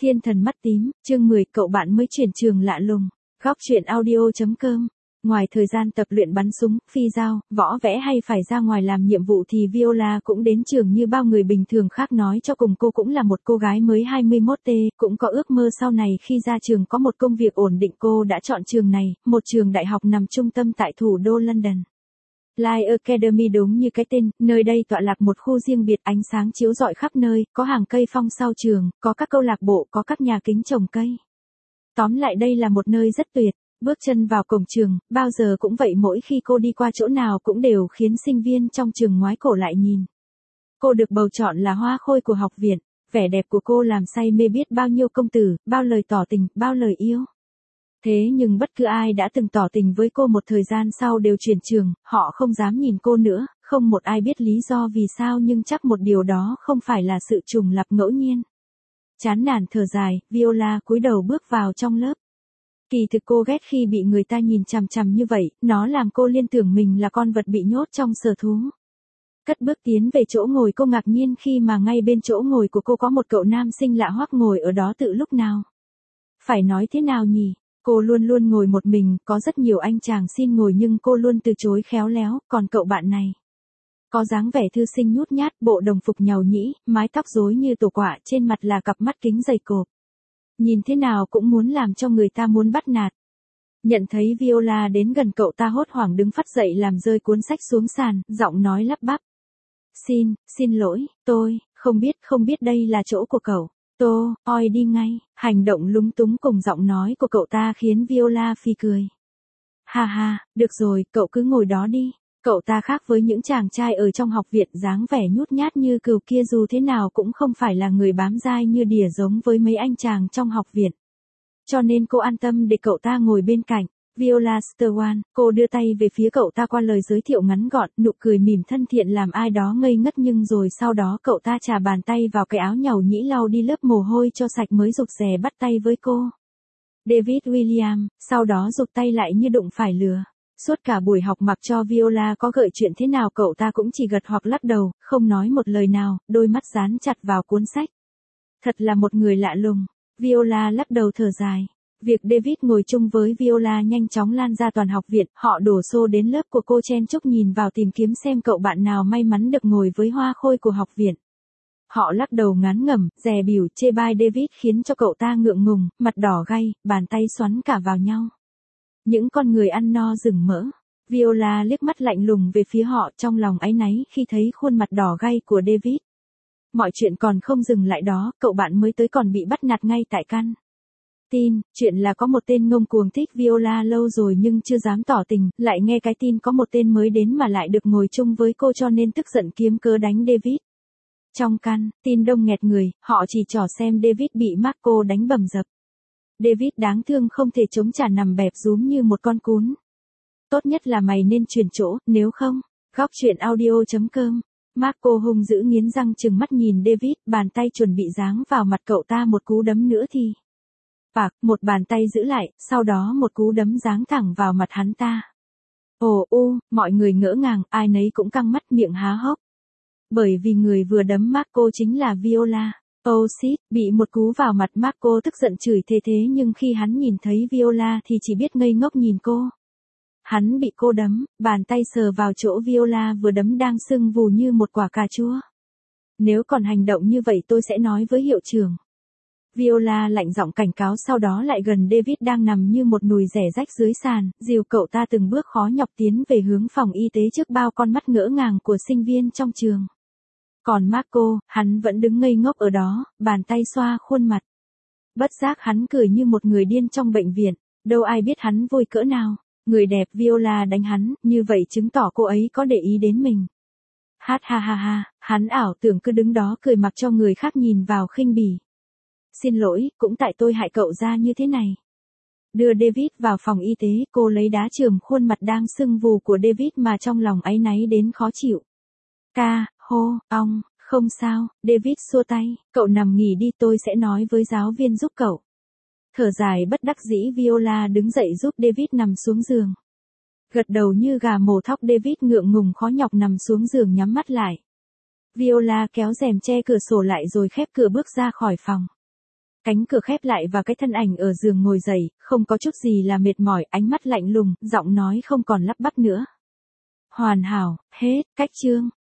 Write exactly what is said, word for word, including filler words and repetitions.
Thiên thần mắt tím, chương mười, cậu bạn mới chuyển trường lạ lùng. Góc truyện audio.com. Ngoài thời gian tập luyện bắn súng, phi dao, võ vẽ hay phải ra ngoài làm nhiệm vụ thì Viola cũng đến trường như bao người bình thường khác, nói cho cùng cô cũng là một cô gái mới hai mươi mốt tuổi, cũng có ước mơ sau này khi ra trường có một công việc ổn định. Cô đã chọn trường này, một trường đại học nằm trung tâm tại thủ đô London. Light Academy đúng như cái tên, nơi đây tọa lạc một khu riêng biệt, ánh sáng chiếu rọi khắp nơi, có hàng cây phong sau trường, có các câu lạc bộ, có các nhà kính trồng cây. Tóm lại đây là một nơi rất tuyệt. Bước chân vào cổng trường, bao giờ cũng vậy, mỗi khi cô đi qua chỗ nào cũng đều khiến sinh viên trong trường ngoái cổ lại nhìn. Cô được bầu chọn là hoa khôi của học viện, vẻ đẹp của cô làm say mê biết bao nhiêu công tử, bao lời tỏ tình, bao lời yêu. Thế nhưng bất cứ ai đã từng tỏ tình với cô một thời gian sau đều chuyển trường, họ không dám nhìn cô nữa, không một ai biết lý do vì sao, nhưng chắc một điều đó không phải là sự trùng lặp ngẫu nhiên. Chán nản thở dài, Viola cúi đầu bước vào trong lớp. Kỳ thực cô ghét khi bị người ta nhìn chằm chằm như vậy, nó làm cô liên tưởng mình là con vật bị nhốt trong sở thú. Cất bước tiến về chỗ ngồi, cô ngạc nhiên khi mà ngay bên chỗ ngồi của cô có một cậu nam sinh lạ hoắc ngồi ở đó từ lúc nào. Phải nói thế nào nhỉ? Cô luôn luôn ngồi một mình, có rất nhiều anh chàng xin ngồi nhưng cô luôn từ chối khéo léo, còn cậu bạn này có dáng vẻ thư sinh nhút nhát, bộ đồng phục nhàu nhĩ, mái tóc rối như tổ quạ, trên mặt là cặp mắt kính dày cộp. Nhìn thế nào cũng muốn làm cho người ta muốn bắt nạt. Nhận thấy Viola đến gần, cậu ta hốt hoảng đứng phắt dậy làm rơi cuốn sách xuống sàn, giọng nói lắp bắp. Xin, xin lỗi, tôi, không biết, không biết đây là chỗ của cậu. Tô, oi đi ngay. Hành động lúng túng cùng giọng nói của cậu ta khiến Viola phì cười. Ha ha, được rồi, cậu cứ ngồi đó đi. Cậu ta khác với những chàng trai ở trong học viện, dáng vẻ nhút nhát như cừu kia dù thế nào cũng không phải là người bám dai như đỉa giống với mấy anh chàng trong học viện. Cho nên cô an tâm để cậu ta ngồi bên cạnh. Viola Sturwan, cô đưa tay về phía cậu ta qua lời giới thiệu ngắn gọn, nụ cười mỉm thân thiện làm ai đó ngây ngất, nhưng rồi sau đó cậu ta chà bàn tay vào cái áo nhàu nhĩ lau đi lớp mồ hôi cho sạch mới rụt rè bắt tay với cô. David William, sau đó rụt tay lại như đụng phải lửa. Suốt cả buổi học mặc cho Viola có gợi chuyện thế nào cậu ta cũng chỉ gật hoặc lắc đầu, không nói một lời nào, đôi mắt dán chặt vào cuốn sách. Thật là một người lạ lùng. Viola lắc đầu thở dài. Việc David ngồi chung với Viola nhanh chóng lan ra toàn học viện, họ đổ xô đến lớp của cô chen chúc nhìn vào tìm kiếm xem cậu bạn nào may mắn được ngồi với hoa khôi của học viện. Họ lắc đầu ngán ngẩm, dè bỉu, chê bai David khiến cho cậu ta ngượng ngùng, mặt đỏ gay, bàn tay xoắn cả vào nhau. Những con người ăn no rừng mỡ. Viola liếc mắt lạnh lùng về phía họ, trong lòng áy náy khi thấy khuôn mặt đỏ gay của David. Mọi chuyện còn không dừng lại đó, cậu bạn mới tới còn bị bắt nạt ngay tại căn tin. Chuyện là có một tên ngông cuồng thích Viola lâu rồi nhưng chưa dám tỏ tình, lại nghe cái tin có một tên mới đến mà lại được ngồi chung với cô cho nên tức giận kiếm cớ đánh David. Trong căn tin đông nghẹt người, họ chỉ trỏ xem David bị Marco đánh bầm dập. David đáng thương không thể chống trả, nằm bẹp rúm như một con cún. Tốt nhất là mày nên chuyển chỗ, nếu không. Góc truyện audio.com. Marco hung dữ nghiến răng trừng mắt nhìn David, bàn tay chuẩn bị giáng vào mặt cậu ta một cú đấm nữa thì. Phạc, một bàn tay giữ lại, sau đó một cú đấm giáng thẳng vào mặt hắn ta. Ồ u, mọi người ngỡ ngàng, ai nấy cũng căng mắt miệng há hốc. Bởi vì người vừa đấm Marco chính là Viola. Oh shit, bị một cú vào mặt, Marco tức giận chửi thề thế nhưng khi hắn nhìn thấy Viola thì chỉ biết ngây ngốc nhìn cô. Hắn bị cô đấm, bàn tay sờ vào chỗ Viola vừa đấm đang sưng vù như một quả cà chua. Nếu còn hành động như vậy tôi sẽ nói với hiệu trưởng. Viola lạnh giọng cảnh cáo, sau đó lại gần David đang nằm như một nùi rẻ rách dưới sàn, dìu cậu ta từng bước khó nhọc tiến về hướng phòng y tế trước bao con mắt ngỡ ngàng của sinh viên trong trường. Còn Marco, hắn vẫn đứng ngây ngốc ở đó, bàn tay xoa khuôn mặt. Bất giác hắn cười như một người điên trong bệnh viện, đâu ai biết hắn vui cỡ nào. Người đẹp Viola đánh hắn, như vậy chứng tỏ cô ấy có để ý đến mình. Hát ha ha ha, hắn ảo tưởng cứ đứng đó cười mặc cho người khác nhìn vào khinh bỉ. Xin lỗi, cũng tại tôi hại cậu ra như thế này. Đưa David vào phòng y tế, cô lấy đá chườm khuôn mặt đang sưng vù của David mà trong lòng áy náy đến khó chịu. Ca, hô, ong, không sao, David xua tay, cậu nằm nghỉ đi, tôi sẽ nói với giáo viên giúp cậu. Thở dài bất đắc dĩ, Viola đứng dậy giúp David nằm xuống giường. Gật đầu như gà mổ thóc, David ngượng ngùng khó nhọc nằm xuống giường nhắm mắt lại. Viola kéo rèm che cửa sổ lại rồi khép cửa bước ra khỏi phòng. Cánh cửa khép lại và cái thân ảnh ở giường ngồi dậy, không có chút gì là mệt mỏi, ánh mắt lạnh lùng, giọng nói không còn lắp bắp nữa. Hoàn hảo, hết, cách chương.